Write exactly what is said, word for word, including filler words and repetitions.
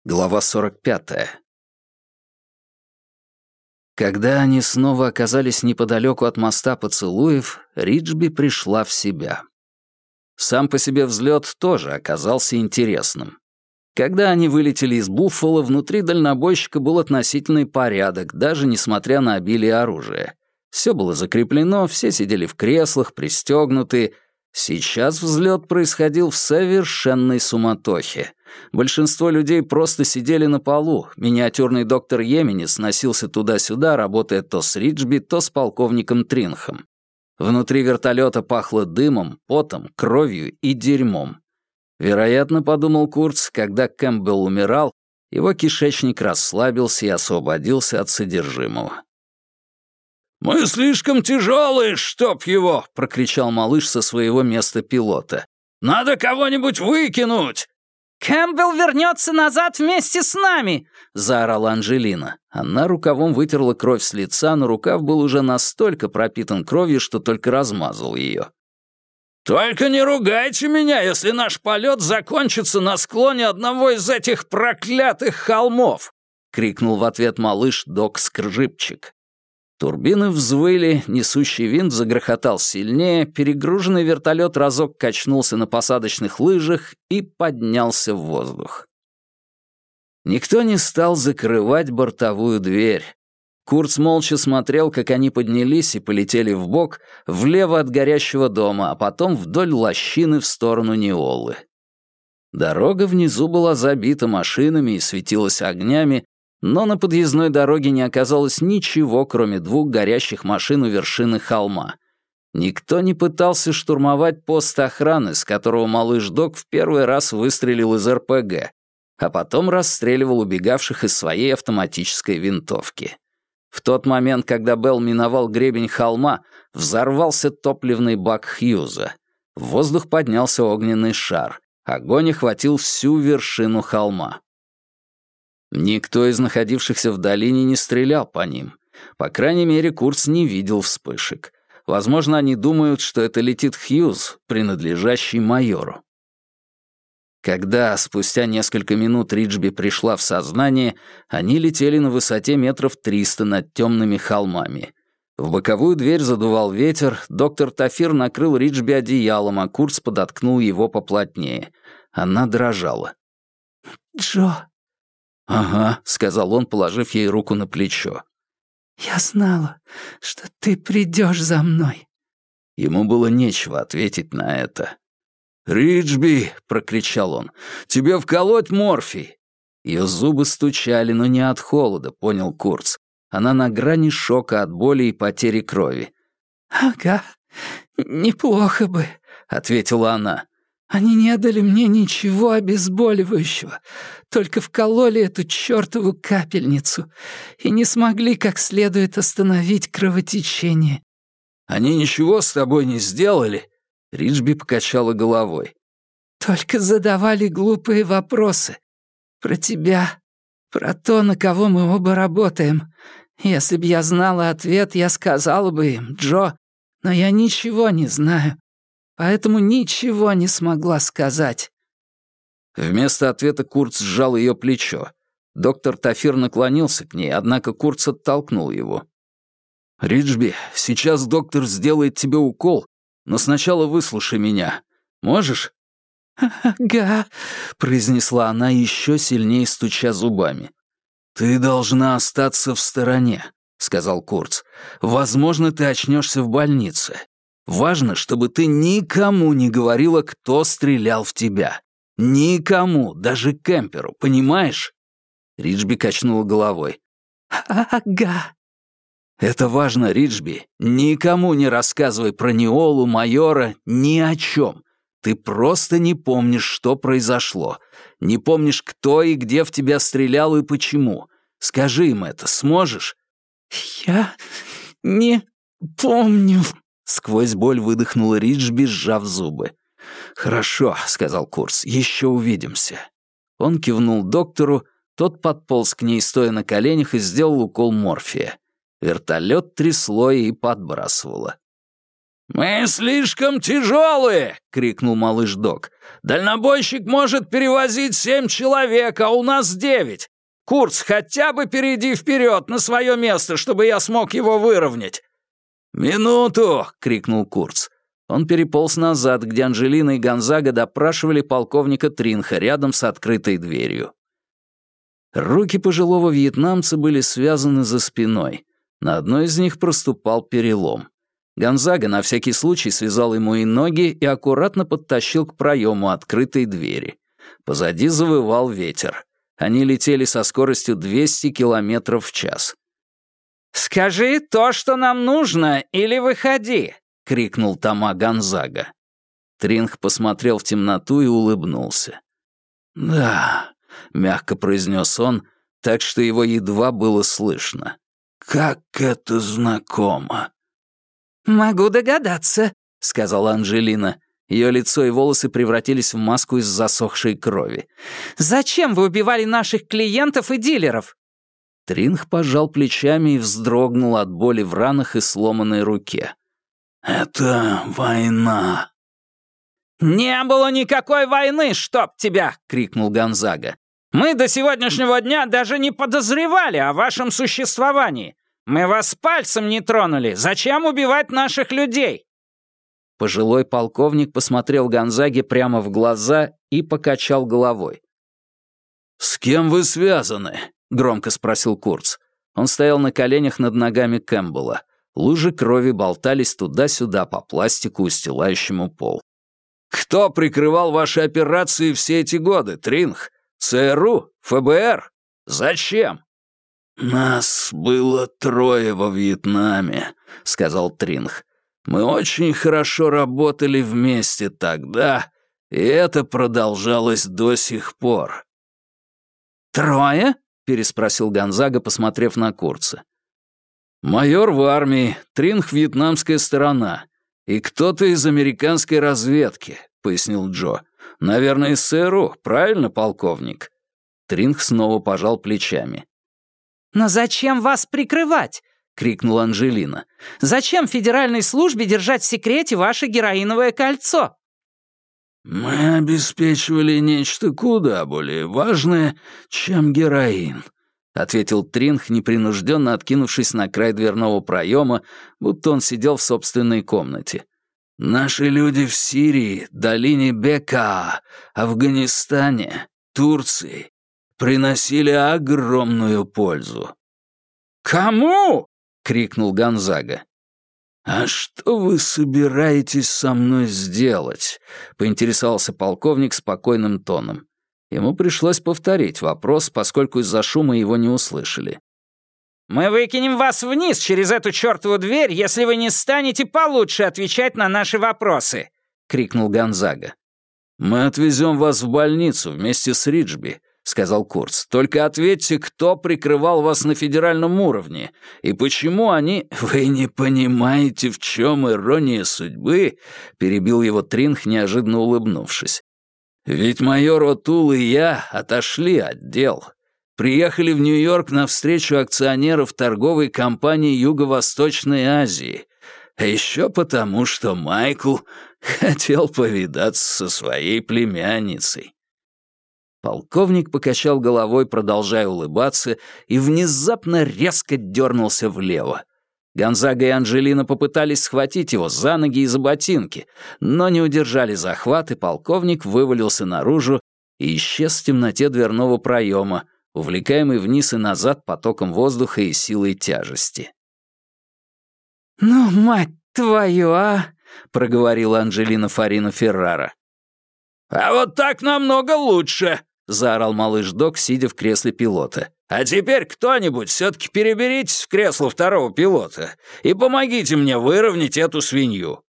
Глава сорок пятая. Когда они снова оказались неподалеку от моста поцелуев, Риджби пришла в себя. Сам по себе взлет тоже оказался интересным. Когда они вылетели из Буффало, внутри дальнобойщика был относительный порядок, даже несмотря на обилие оружия. Все было закреплено, все сидели в креслах, пристегнутые. Сейчас взлет происходил в совершенной суматохе. Большинство людей просто сидели на полу. Миниатюрный доктор Йеменис носился туда-сюда, работая то с Риджби, то с полковником Тринхом. Внутри вертолета пахло дымом, потом, кровью и дерьмом. Вероятно, подумал Курц, когда Кэмпбелл умирал, его кишечник расслабился и освободился от содержимого. «Мы слишком тяжелые, чтоб его!» — прокричал малыш со своего места пилота. «Надо кого-нибудь выкинуть!» «Кэмпбелл вернется назад вместе с нами!» — заорала Анжелина. Она рукавом вытерла кровь с лица, но рукав был уже настолько пропитан кровью, что только размазал ее. «Только не ругайте меня, если наш полет закончится на склоне одного из этих проклятых холмов!» — крикнул в ответ малыш Док Скржипчик. Турбины взвыли, несущий винт загрохотал сильнее, перегруженный вертолет разок качнулся на посадочных лыжах и поднялся в воздух. Никто не стал закрывать бортовую дверь. Курц молча смотрел, как они поднялись и полетели вбок, влево от горящего дома, а потом вдоль лощины в сторону Неолы. Дорога внизу была забита машинами и светилась огнями, но на подъездной дороге не оказалось ничего, кроме двух горящих машин у вершины холма. Никто не пытался штурмовать пост охраны, с которого малыш Док в первый раз выстрелил из эр пэ гэ, а потом расстреливал убегавших из своей автоматической винтовки. В тот момент, когда Белл миновал гребень холма, взорвался топливный бак Хьюза. В воздух поднялся огненный шар. Огонь охватил всю вершину холма. Никто из находившихся в долине не стрелял по ним. По крайней мере, Курц не видел вспышек. Возможно, они думают, что это летит Хьюз, принадлежащий майору. Когда спустя несколько минут Риджби пришла в сознание, они летели на высоте метров триста над темными холмами. В боковую дверь задувал ветер, доктор Тафир накрыл Риджби одеялом, а Курц подоткнул его поплотнее. Она дрожала. «Джо!» «Ага», — сказал он, положив ей руку на плечо. «Я знала, что ты придешь за мной». Ему было нечего ответить на это. «Риджби!» — прокричал он. «Тебе вколоть морфий?» Ее зубы стучали, но не от холода, понял Курц. Она на грани шока от боли и потери крови. «Ага, неплохо бы», — ответила она. «Они не дали мне ничего обезболивающего, только вкололи эту чёртову капельницу и не смогли как следует остановить кровотечение». «Они ничего с тобой не сделали?» Риджби покачала головой. «Только задавали глупые вопросы. Про тебя, про то, на кого мы оба работаем. Если б я знала ответ, я сказала бы им, Джо, но я ничего не знаю. Поэтому ничего не смогла сказать». Вместо ответа Курц сжал ее плечо. Доктор Тафир наклонился к ней, однако Курц оттолкнул его. «Риджби, сейчас доктор сделает тебе укол, но сначала выслушай меня. Можешь?» «Ага», — произнесла она, еще сильнее стуча зубами. «Ты должна остаться в стороне», — сказал Курц. «Возможно, ты очнешься в больнице. Важно, чтобы ты никому не говорила, кто стрелял в тебя. Никому, даже Кемперу, понимаешь?» Риджби качнула головой. «Ага». «Это важно, Риджби. Никому не рассказывай про Неолу, майора, ни о чем. Ты просто не помнишь, что произошло. Не помнишь, кто и где в тебя стрелял и почему. Скажи им это, сможешь?» «Я не помню», — сквозь боль выдохнула Риджби, сжав зубы. «Хорошо», — сказал Курц, — «еще увидимся». Он кивнул доктору, тот подполз к ней, стоя на коленях, и сделал укол морфия. Вертолет трясло и подбрасывало. «Мы слишком тяжелые!» — крикнул малыш Док. «Дальнобойщик может перевозить семь человек, а у нас девять. Курц, хотя бы перейди вперед на свое место, чтобы я смог его выровнять!» «Минуту!» — крикнул Курц. Он переполз назад, где Анджелина и Гонзага допрашивали полковника Тринха рядом с открытой дверью. Руки пожилого вьетнамца были связаны за спиной. На одной из них проступал перелом. Гонзага на всякий случай связал ему и ноги и аккуратно подтащил к проему открытой двери. Позади завывал ветер. Они летели со скоростью двести километров в час. «Скажи то, что нам нужно, или выходи!» — крикнул Тома Гонзага. Тринх посмотрел в темноту и улыбнулся. «Да», — мягко произнес он, так что его едва было слышно. «Как это знакомо!» «Могу догадаться», — сказала Анджелина. Ее лицо и волосы превратились в маску из засохшей крови. «Зачем вы убивали наших клиентов и дилеров?» Тринх пожал плечами и вздрогнул от боли в ранах и сломанной руке. «Это война». «Не было никакой войны, чтоб тебя!» — крикнул Гонзага. «Мы до сегодняшнего дня даже не подозревали о вашем существовании. Мы вас пальцем не тронули. Зачем убивать наших людей?» Пожилой полковник посмотрел Гонзаге прямо в глаза и покачал головой. «С кем вы связаны?» — громко спросил Курц. Он стоял на коленях над ногами Кэмпбелла. Лужи крови болтались туда-сюда по пластику, устилающему пол. «Кто прикрывал ваши операции все эти годы, Тринх? ЦРУ? ФБР? Зачем?» «Нас было трое во Вьетнаме», — сказал Тринх. «Мы очень хорошо работали вместе тогда, и это продолжалось до сих пор». «Трое?» — переспросил Гонзага, посмотрев на Курца. «Майор в армии, Тринх — вьетнамская сторона, и кто-то из американской разведки», — пояснил Джо. «Наверное, из ЦРУ, правильно, полковник?» Тринх снова пожал плечами. «Но зачем вас прикрывать?» — крикнула Анджелина. «Зачем федеральной службе держать в секрете ваше героиновое кольцо?» «Мы обеспечивали нечто куда более важное, чем героин», — ответил Тринх, непринужденно откинувшись на край дверного проема, будто он сидел в собственной комнате. «Наши люди в Сирии, долине Бека, Афганистане, Турции приносили огромную пользу». «Кому?» — крикнул Гонзага. «А что вы собираетесь со мной сделать?» — поинтересовался полковник спокойным тоном. Ему пришлось повторить вопрос, поскольку из-за шума его не услышали. «Мы выкинем вас вниз через эту чертову дверь, если вы не станете получше отвечать на наши вопросы!» — крикнул Гонзага. «Мы отвезем вас в больницу вместе с Риджби», — сказал Курц. «Только ответьте, кто прикрывал вас на федеральном уровне, и почему они...» «Вы не понимаете, в чем ирония судьбы?» — перебил его Тринх, неожиданно улыбнувшись. «Ведь майор Отул и я отошли от дел. Приехали в Нью-Йорк на встречу акционеров торговой компании Юго-Восточной Азии. А еще потому, что Майкл хотел повидаться со своей племянницей». Полковник покачал головой, продолжая улыбаться, и внезапно резко дернулся влево. Гонзага и Анджелина попытались схватить его за ноги и за ботинки, но не удержали захват, и полковник вывалился наружу и исчез в темноте дверного проема, увлекаемый вниз и назад потоком воздуха и силой тяжести. «Ну, мать твою, а!» — проговорила Анджелина Фарина Феррара. «А вот так намного лучше!» — заорал малыш Док, сидя в кресле пилота. «А теперь кто-нибудь все-таки переберитесь в кресло второго пилота и помогите мне выровнять эту свинью».